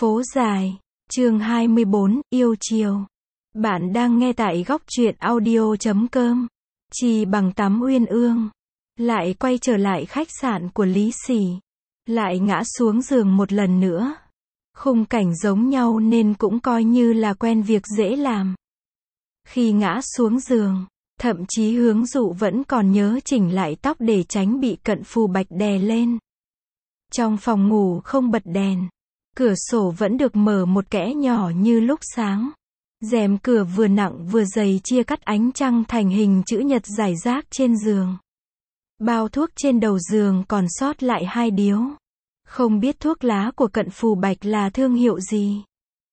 Phố dài, chương 24, yêu chiều. Bạn đang nghe tại góc truyện audio.com. Chỉ bằng tắm uyên ương. Lại quay trở lại khách sạn của Lý Sỉ. Lại ngã xuống giường một lần nữa. Khung cảnh giống nhau nên cũng coi như là quen việc dễ làm. Khi ngã xuống giường, thậm chí Hướng Dụ vẫn còn nhớ chỉnh lại tóc để tránh bị Cận Phù Bạch đè lên. Trong phòng ngủ không bật đèn. Cửa sổ vẫn được mở một kẽ nhỏ như lúc sáng. Rèm cửa vừa nặng vừa dày chia cắt ánh trăng thành hình chữ nhật rải rác trên giường. Bao thuốc trên đầu giường còn sót lại 2 điếu. Không biết thuốc lá của Cận Phù Bạch là thương hiệu gì.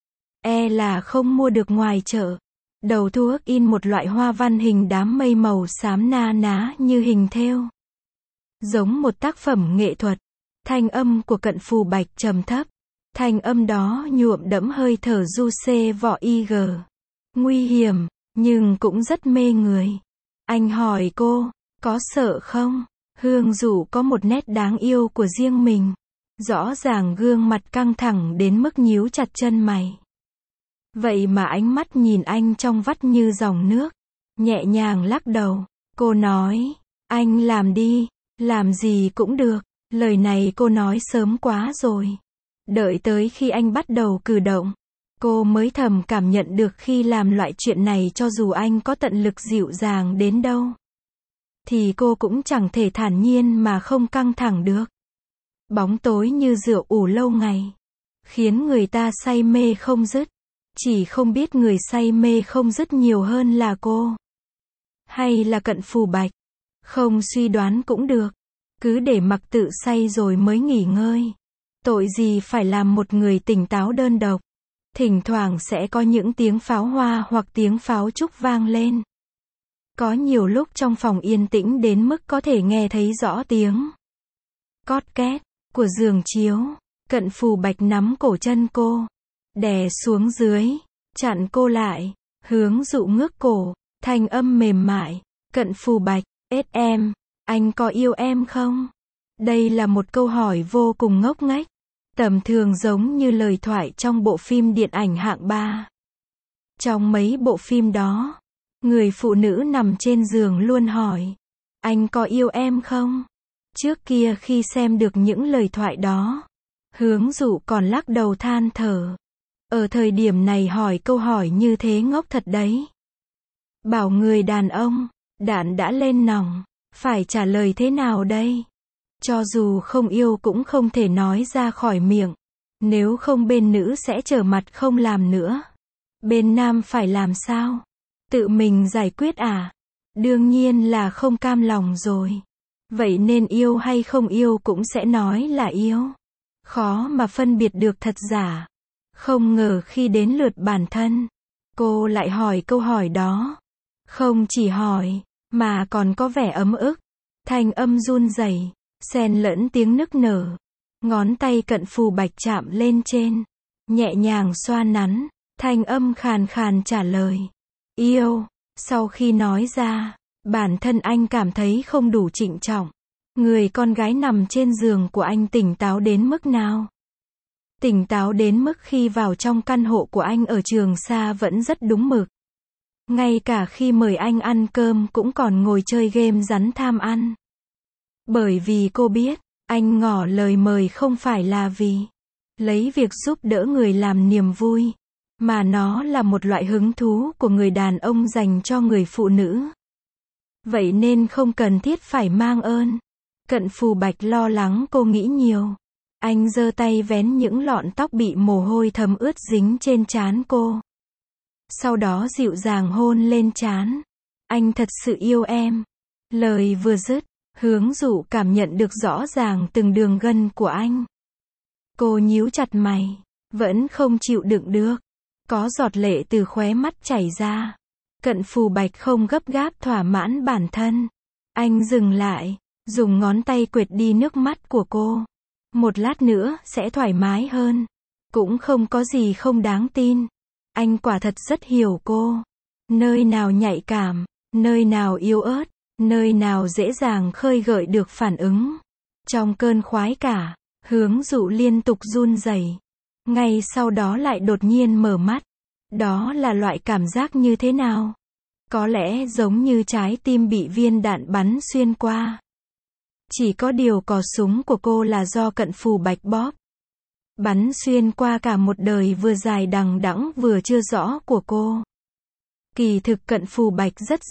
Là không mua được ngoài chợ. Đầu thuốc in một loại hoa văn hình đám mây màu xám na ná như hình thêu. Giống một tác phẩm nghệ thuật. Thanh âm của Cận Phù Bạch trầm thấp. Thanh âm đó nhuộm đẫm hơi thở du xê vỏ IG. Nguy hiểm, nhưng cũng rất mê người. Anh hỏi cô, có sợ không? Hướng Dụ có một nét đáng yêu của riêng mình. Rõ ràng gương mặt căng thẳng đến mức nhíu chặt chân mày. Vậy mà ánh mắt nhìn anh trong vắt như dòng nước. Nhẹ nhàng lắc đầu. Cô nói, anh làm đi, làm gì cũng được. Lời này cô nói sớm quá rồi. Đợi tới khi anh bắt đầu cử động, cô mới thầm cảm nhận được khi làm loại chuyện này cho dù anh có tận lực dịu dàng đến đâu, thì cô cũng chẳng thể thản nhiên mà không căng thẳng được. Bóng tối như rượu ủ lâu ngày, khiến người ta say mê không dứt. Chỉ không biết người say mê không dứt nhiều hơn là cô, hay là Cận Phù Bạch. Không suy đoán cũng được. Cứ để mặc tự say rồi mới nghỉ ngơi. Tội gì phải làm một người tỉnh táo đơn độc. Thỉnh thoảng sẽ có những tiếng pháo hoa hoặc tiếng pháo trúc vang lên. Có nhiều lúc trong phòng yên tĩnh đến mức có thể nghe thấy rõ tiếng cót két của giường chiếu. Cận Phù Bạch nắm cổ chân cô, đè xuống dưới, chặn cô lại. Hướng Dụ ngước cổ, thanh âm mềm mại. Cận Phù Bạch, em, anh có yêu em không? Đây là một câu hỏi vô cùng ngốc nghếch. Tầm thường giống như lời thoại trong bộ phim điện ảnh hạng 3. Trong mấy bộ phim đó, người phụ nữ nằm trên giường luôn hỏi, anh có yêu em không? Trước kia khi xem được những lời thoại đó, Hướng Dụ còn lắc đầu than thở. Ở thời điểm này hỏi câu hỏi như thế ngốc thật đấy. Bảo người đàn ông, đạn đã lên nòng, phải trả lời thế nào đây? Cho dù không yêu cũng không thể nói ra khỏi miệng. Nếu không bên nữ sẽ trở mặt không làm nữa. Bên nam phải làm sao? Tự mình giải quyết à? Đương nhiên là không cam lòng rồi. Vậy nên yêu hay không yêu cũng sẽ nói là yêu. Khó mà phân biệt được thật giả. Không ngờ khi đến lượt bản thân, cô lại hỏi câu hỏi đó. Không chỉ hỏi, mà còn có vẻ ấm ức. Thanh âm run rẩy, xen lẫn tiếng nức nở. Ngón tay Cận Phù Bạch chạm lên trên, nhẹ nhàng xoa nắn. Thanh âm khàn khàn trả lời, yêu. Sau khi nói ra, bản thân anh cảm thấy không đủ trịnh trọng. Người con gái nằm trên giường của anh tỉnh táo đến mức nào? Tỉnh táo đến mức khi vào trong căn hộ của anh ở Trường Sa vẫn rất đúng mực. Ngay cả khi mời anh ăn cơm cũng còn ngồi chơi game rắn tham ăn. Bởi vì cô biết, anh ngỏ lời mời không phải là vì lấy việc giúp đỡ người làm niềm vui, mà nó là một loại hứng thú của người đàn ông dành cho người phụ nữ. Vậy nên không cần thiết phải mang ơn. Cận Phù Bạch lo lắng cô nghĩ nhiều. Anh giơ tay vén những lọn tóc bị mồ hôi thấm ướt dính trên trán cô. Sau đó dịu dàng hôn lên trán. Anh thật sự yêu em. Lời vừa dứt, Hướng Dụ cảm nhận được rõ ràng từng đường gân của anh. Cô nhíu chặt mày, vẫn không chịu đựng được. Có giọt lệ từ khóe mắt chảy ra. Cận Phù Bạch không gấp gáp thỏa mãn bản thân. Anh dừng lại, dùng ngón tay quệt đi nước mắt của cô. Một lát nữa sẽ thoải mái hơn. Cũng không có gì không đáng tin. Anh quả thật rất hiểu cô. Nơi nào nhạy cảm, nơi nào yếu ớt, nơi nào dễ dàng khơi gợi được phản ứng. Trong cơn khoái cả, Hướng Dụ liên tục run rẩy. ngay sau đó lại đột nhiên mở mắt. Đó là loại cảm giác như thế nào? Có lẽ giống như trái tim bị viên đạn bắn xuyên qua. Chỉ có điều cò súng của cô là do Cận Phù Bạch bóp. Bắn xuyên qua cả một đời vừa dài đằng đẵng vừa chưa rõ của cô. Kỳ thực Cận Phù Bạch rất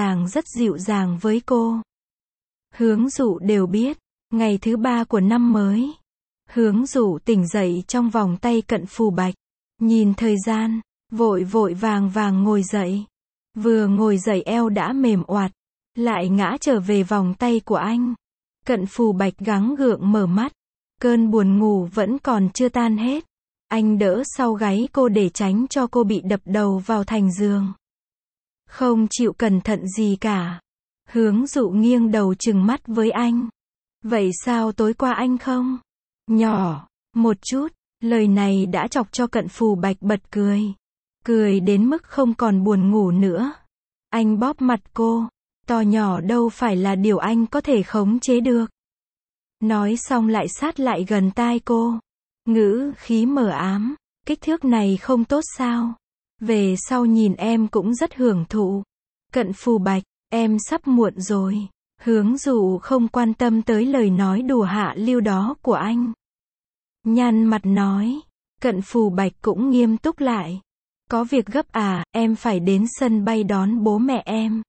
dịu dàng với cô. Hướng Dụ đều biết, ngày thứ 3 của năm mới. Hướng Dụ tỉnh dậy trong vòng tay Cận Phù Bạch. Nhìn thời gian, vội vàng ngồi dậy. Vừa ngồi dậy eo đã mềm oạt, lại ngã trở về vòng tay của anh. Cận Phù Bạch gắng gượng mở mắt. Cơn buồn ngủ vẫn còn chưa tan hết. Anh đỡ sau gáy cô để tránh cho cô bị đập đầu vào thành giường. Không chịu cẩn thận gì cả. Hướng Dụ nghiêng đầu trừng mắt với anh. Vậy sao tối qua anh không? Nhỏ một chút. Lời này đã chọc cho Cận Phù Bạch bật cười. Cười đến mức không còn buồn ngủ nữa. Anh bóp mặt cô. To nhỏ đâu phải là điều anh có thể khống chế được. Nói xong lại sát lại gần tai cô. Ngữ khí mờ ám. Kích thước này không tốt sao? Về sau nhìn em cũng rất hưởng thụ. Cận Phù Bạch, em sắp muộn rồi. Hướng Dụ không quan tâm tới lời nói đùa hạ lưu đó của anh. Nhăn mặt nói. Cận Phù Bạch cũng nghiêm túc lại. Có việc gấp à, em phải đến sân bay đón bố mẹ em.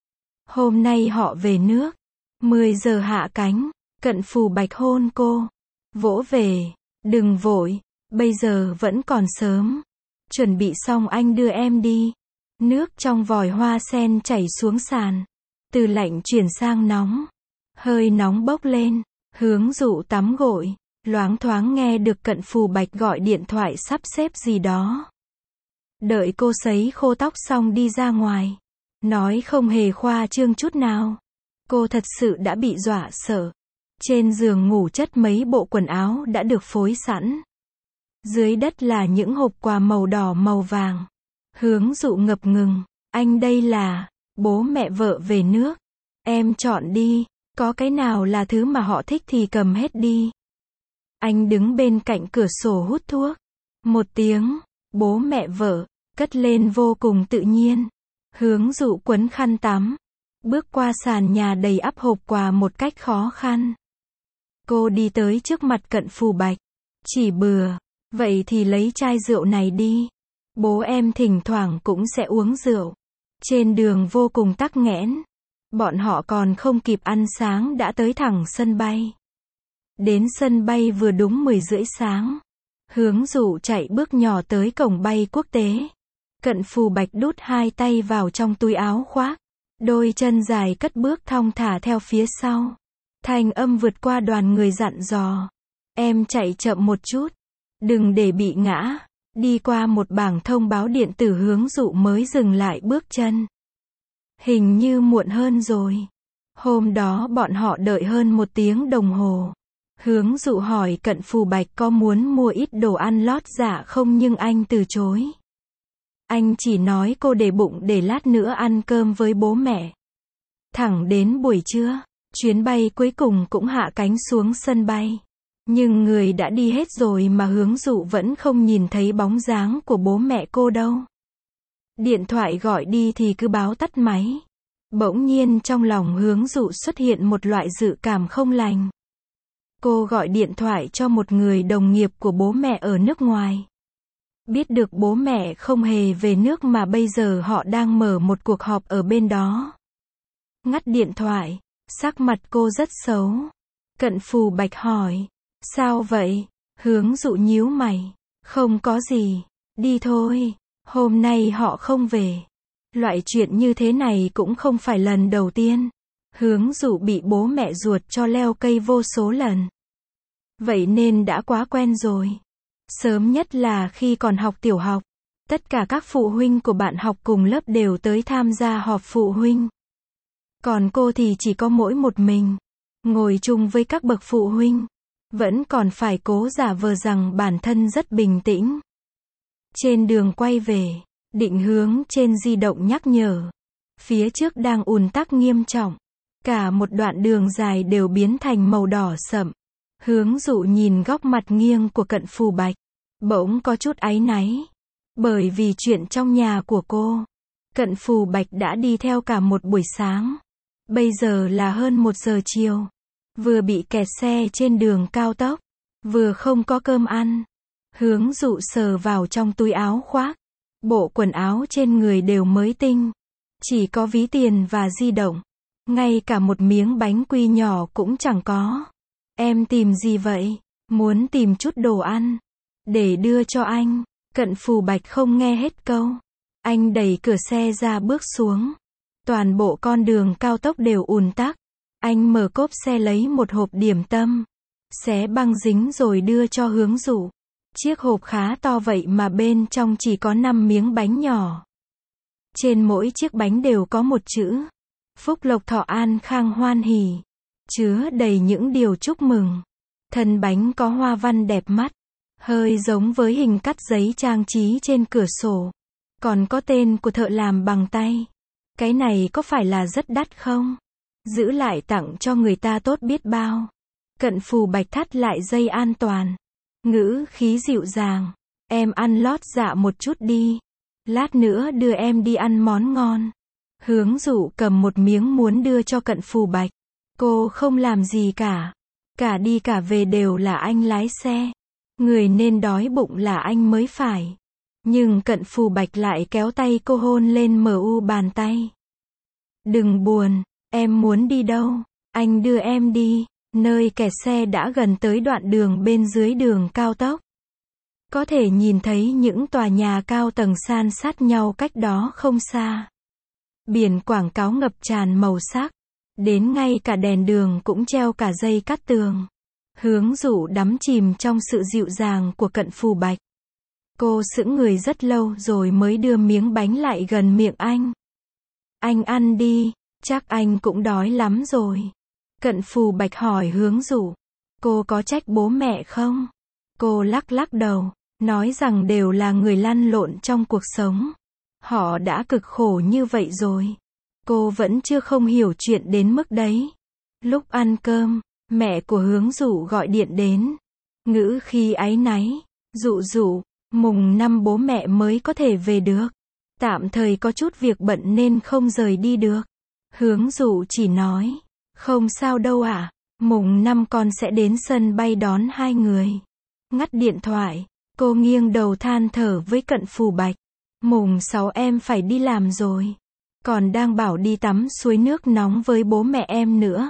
Hôm nay họ về nước. 10 giờ hạ cánh. Cận Phù Bạch hôn cô. Vỗ về. Đừng vội. Bây giờ vẫn còn sớm. Chuẩn bị xong anh đưa em đi. Nước trong vòi hoa sen chảy xuống sàn. Từ lạnh chuyển sang nóng. Hơi nóng bốc lên. Hướng Dụ tắm gội. Loáng thoáng nghe được Cận Phù Bạch gọi điện thoại sắp xếp gì đó. Đợi cô sấy khô tóc xong đi ra ngoài. Nói không hề khoa trương chút nào. Cô thật sự đã bị dọa sợ. Trên giường ngủ chất mấy bộ quần áo đã được phối sẵn. Dưới đất là những hộp quà màu đỏ màu vàng. Hướng Dụ ngập ngừng. Anh đây là bố mẹ vợ về nước. Em chọn đi. Có cái nào là thứ mà họ thích thì cầm hết đi. Anh đứng bên cạnh cửa sổ hút thuốc. Một tiếng, bố mẹ vợ, cất lên vô cùng tự nhiên. Hướng Dụ quấn khăn tắm. Bước qua sàn nhà đầy ắp hộp quà một cách khó khăn. Cô đi tới trước mặt Cận Phù Bạch. Chỉ bừa. Vậy thì lấy chai rượu này đi. Bố em thỉnh thoảng cũng sẽ uống rượu. Trên đường vô cùng tắc nghẽn. Bọn họ còn không kịp ăn sáng đã tới thẳng sân bay. Đến sân bay vừa đúng 10 rưỡi sáng. Hướng Dụ chạy bước nhỏ tới cổng bay quốc tế. Cận Phù Bạch đút hai tay vào trong túi áo khoác. Đôi chân dài cất bước thong thả theo phía sau. Thanh âm vượt qua đoàn người dặn dò. Em chạy chậm một chút. Đừng để bị ngã. Đi qua một bảng thông báo điện tử Hướng Dụ mới dừng lại bước chân. Hình như muộn hơn rồi. Hôm đó bọn họ đợi hơn 1 tiếng đồng hồ. Hướng Dụ hỏi Cận Phù Bạch có muốn mua ít đồ ăn lót dạ không nhưng anh từ chối. Anh chỉ nói cô để bụng để lát nữa ăn cơm với bố mẹ. Thẳng đến buổi trưa, chuyến bay cuối cùng cũng hạ cánh xuống sân bay. Nhưng người đã đi hết rồi mà Hướng Dụ vẫn không nhìn thấy bóng dáng của bố mẹ cô đâu. Điện thoại gọi đi thì cứ báo tắt máy. Bỗng nhiên trong lòng Hướng Dụ xuất hiện một loại dự cảm không lành. Cô gọi điện thoại cho một người đồng nghiệp của bố mẹ ở nước ngoài. Biết được bố mẹ không hề về nước mà bây giờ họ đang mở một cuộc họp ở bên đó. Ngắt điện thoại, sắc mặt cô rất xấu. Cận Phù Bạch hỏi, sao vậy? Hướng Dụ nhíu mày, không có gì, đi thôi, hôm nay họ không về. Loại chuyện như thế này cũng không phải lần đầu tiên. Hướng Dụ bị bố mẹ ruột cho leo cây vô số lần. Vậy nên đã quá quen rồi. Sớm nhất là khi còn học tiểu học. Tất cả các phụ huynh của bạn học cùng lớp đều tới tham gia họp phụ huynh. Còn cô thì chỉ có mỗi một mình. Ngồi chung với các bậc phụ huynh. Vẫn còn phải cố giả vờ rằng bản thân rất bình tĩnh. Trên đường quay về, định hướng trên di động nhắc nhở. Phía trước đang ùn tắc nghiêm trọng. Cả một đoạn đường dài đều biến thành màu đỏ sậm. Hướng Dụ nhìn góc mặt nghiêng của Cận Phù Bạch. bỗng có chút áy náy. Bởi vì chuyện trong nhà của cô, Cận Phù Bạch đã đi theo cả một buổi sáng. Bây giờ là hơn 1 giờ chiều. Vừa bị kẹt xe trên đường cao tốc, vừa không có cơm ăn. Hướng Dụ sờ vào trong túi áo khoác. Bộ quần áo trên người đều mới tinh. Chỉ có ví tiền và di động. Ngay cả một miếng bánh quy nhỏ cũng chẳng có. Em tìm gì vậy? Muốn tìm chút đồ ăn để đưa cho anh. Cận Phù Bạch không nghe hết câu. Anh đẩy cửa xe ra bước xuống. Toàn bộ con đường cao tốc đều ùn tắc. Anh mở cốp xe lấy một hộp điểm tâm, xé băng dính rồi đưa cho Hướng Dụ. Chiếc hộp khá to vậy mà bên trong chỉ có 5 miếng bánh nhỏ. Trên mỗi chiếc bánh đều có một chữ: Phúc lộc thọ an khang hoan hỉ. Chứa đầy những điều chúc mừng. Thân bánh có hoa văn đẹp mắt, hơi giống với hình cắt giấy trang trí trên cửa sổ. Còn có tên của thợ làm bằng tay. Cái này có phải là rất đắt không? Giữ lại tặng cho người ta tốt biết bao. Cận Phù Bạch thắt lại dây an toàn. Ngữ khí dịu dàng. Em ăn lót dạ một chút đi. Lát nữa đưa em đi ăn món ngon. Hướng Dụ cầm một miếng muốn đưa cho Cận Phù Bạch. Cô không làm gì cả. Cả đi cả về đều là anh lái xe. Người nên đói bụng là anh mới phải. Nhưng Cận Phù Bạch lại kéo tay cô hôn lên mu bàn tay. Đừng buồn, em muốn đi đâu? Anh đưa em đi. Nơi kẹt xe đã gần tới đoạn đường bên dưới đường cao tốc. Có thể nhìn thấy những tòa nhà cao tầng san sát nhau cách đó không xa. Biển quảng cáo ngập tràn màu sắc. Đến ngay cả đèn đường cũng treo cả dây cắt tường. Hướng Dụ đắm chìm trong sự dịu dàng của Cận Phù Bạch. Cô sững người rất lâu rồi mới đưa miếng bánh lại gần miệng anh. Anh ăn đi, chắc anh cũng đói lắm rồi. Cận Phù Bạch hỏi Hướng Dụ. Cô có trách bố mẹ không? Cô lắc lắc đầu, nói rằng đều là người lăn lộn trong cuộc sống. Họ đã cực khổ như vậy rồi. Cô vẫn chưa không hiểu chuyện đến mức đấy. Lúc ăn cơm, mẹ của Hướng Dụ gọi điện đến. Ngữ khi áy náy. Dụ, mùng 5 bố mẹ mới có thể về được. Tạm thời có chút việc bận nên không rời đi được. Hướng Dụ chỉ nói. Không sao đâu ạ. Mùng 5 con sẽ đến sân bay đón hai người. Ngắt điện thoại. Cô nghiêng đầu than thở với Cận Phù Bạch. Mùng 6 em phải đi làm rồi. Còn đang bảo đi tắm suối nước nóng với bố mẹ em nữa.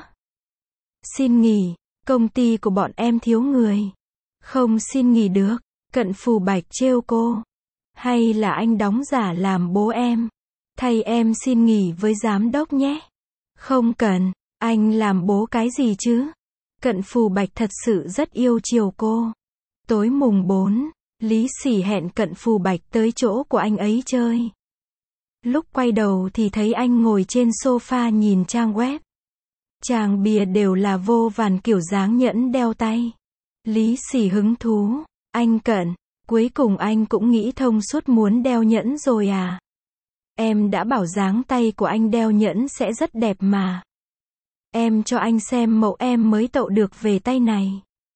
Xin nghỉ. Công ty của bọn em thiếu người. Không xin nghỉ được. Cận Phù Bạch trêu cô. Hay là anh đóng giả làm bố em. Thay em xin nghỉ với giám đốc nhé. Không cần. Anh làm bố cái gì chứ? Cận Phù Bạch thật sự rất yêu chiều cô. Tối mùng 4, Lý Sỉ hẹn Cận Phù Bạch tới chỗ của anh ấy chơi. Lúc quay đầu thì thấy anh ngồi trên sofa nhìn trang web. Trang bìa đều là vô vàn kiểu dáng nhẫn đeo tay. Lý Sỉ hứng thú. Anh Cận, cuối cùng anh cũng nghĩ thông suốt muốn đeo nhẫn rồi à? Em đã bảo dáng tay của anh đeo nhẫn sẽ rất đẹp mà. Em cho anh xem mẫu em mới tậu được về tay này.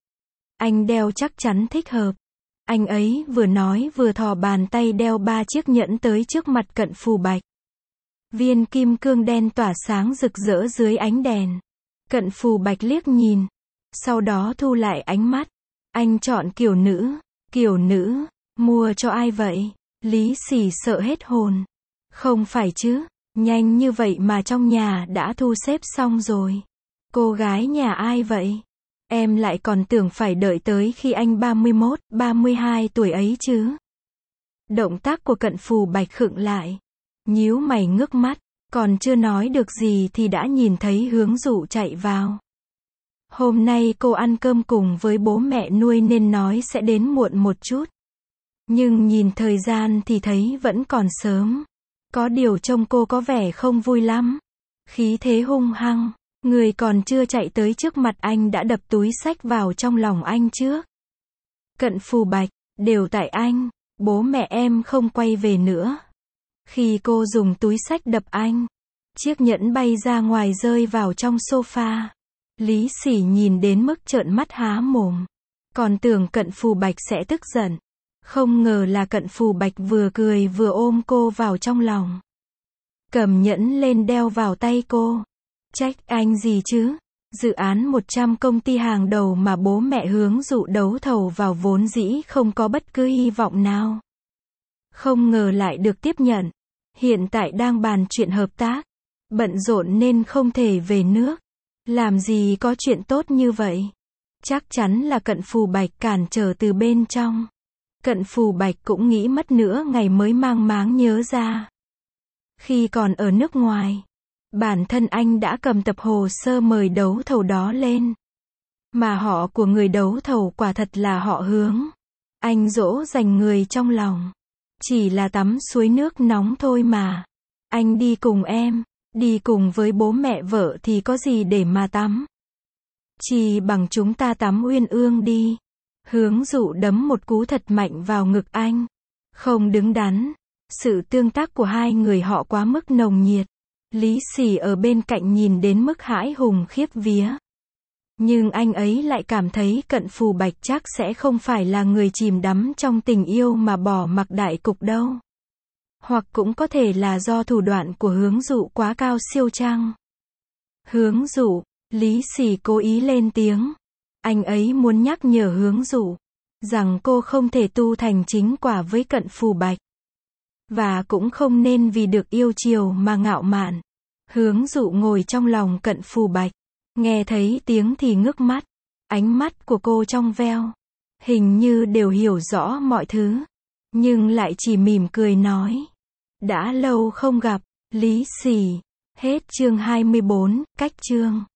Anh đeo chắc chắn thích hợp. Anh ấy vừa nói vừa thò bàn tay đeo 3 chiếc nhẫn tới trước mặt Cận Phù Bạch. Viên kim cương đen tỏa sáng rực rỡ dưới ánh đèn. Cận Phù Bạch liếc nhìn. Sau đó thu lại ánh mắt. Anh chọn kiểu nữ. Kiểu nữ, mua cho ai vậy? Lý Sỉ sợ hết hồn. Không phải chứ, nhanh như vậy mà trong nhà đã thu xếp xong rồi. Cô gái nhà ai vậy? Em lại còn tưởng phải đợi tới khi anh 31, 32 tuổi ấy chứ. Động tác của Cận Phù Bạch khựng lại. Nhíu mày ngước mắt, còn chưa nói được gì thì đã nhìn thấy Hướng Dụ chạy vào. Hôm nay cô ăn cơm cùng với bố mẹ nuôi nên nói sẽ đến muộn một chút. Nhưng nhìn thời gian thì thấy vẫn còn sớm. Có điều trông cô có vẻ không vui lắm. Khí thế hung hăng. Người còn chưa chạy tới trước mặt anh đã đập túi xách vào trong lòng anh trước. Cận Phù Bạch, đều tại anh. Bố mẹ em không quay về nữa. Khi cô dùng túi xách đập anh, chiếc nhẫn bay ra ngoài rơi vào trong sofa. Lý Sỉ nhìn đến mức trợn mắt há mồm. Còn tưởng Cận Phù Bạch sẽ tức giận. Không ngờ là Cận Phù Bạch vừa cười vừa ôm cô vào trong lòng. Cầm nhẫn lên đeo vào tay cô. Trách anh gì chứ? Dự án 100 công ty hàng đầu mà bố mẹ Hướng Dụ đấu thầu vào vốn dĩ không có bất cứ hy vọng nào. Không ngờ lại được tiếp nhận. Hiện tại đang bàn chuyện hợp tác. Bận rộn nên không thể về nước. Làm gì có chuyện tốt như vậy? Chắc chắn là Cận Phù Bạch cản trở từ bên trong. Cận Phù Bạch cũng nghĩ mất nửa ngày mới mang máng nhớ ra. Khi còn ở nước ngoài, bản thân anh đã cầm tập hồ sơ mời đấu thầu đó lên. Mà họ của người đấu thầu quả thật là họ Hướng. Anh dỗ dành người trong lòng. Chỉ là tắm suối nước nóng thôi mà. Anh đi cùng em, đi cùng với bố mẹ vợ thì có gì để mà tắm. Chỉ bằng chúng ta tắm uyên ương đi. Hướng Dụ đấm một cú thật mạnh vào ngực anh. Không đứng đắn. Sự tương tác của hai người họ quá mức nồng nhiệt. Lý Sỉ ở bên cạnh nhìn đến mức hãi hùng khiếp vía. Nhưng anh ấy lại cảm thấy Cận Phù Bạch chắc sẽ không phải là người chìm đắm trong tình yêu mà bỏ mặc đại cục đâu. Hoặc cũng có thể là do thủ đoạn của Hướng Dụ quá cao siêu chăng. Hướng Dụ, Lý Sỉ cố ý lên tiếng. Anh ấy muốn nhắc nhở Hướng Dụ rằng cô không thể tu thành chính quả với Cận Phù Bạch. Và cũng không nên vì được yêu chiều mà ngạo mạn. Hướng Dụ ngồi trong lòng Cận Phù Bạch. Nghe thấy tiếng thì ngước mắt. Ánh mắt của cô trong veo. Hình như đều hiểu rõ mọi thứ. Nhưng lại chỉ mỉm cười nói. Đã lâu không gặp, Lý Sỉ. Hết chương 24, cách chương.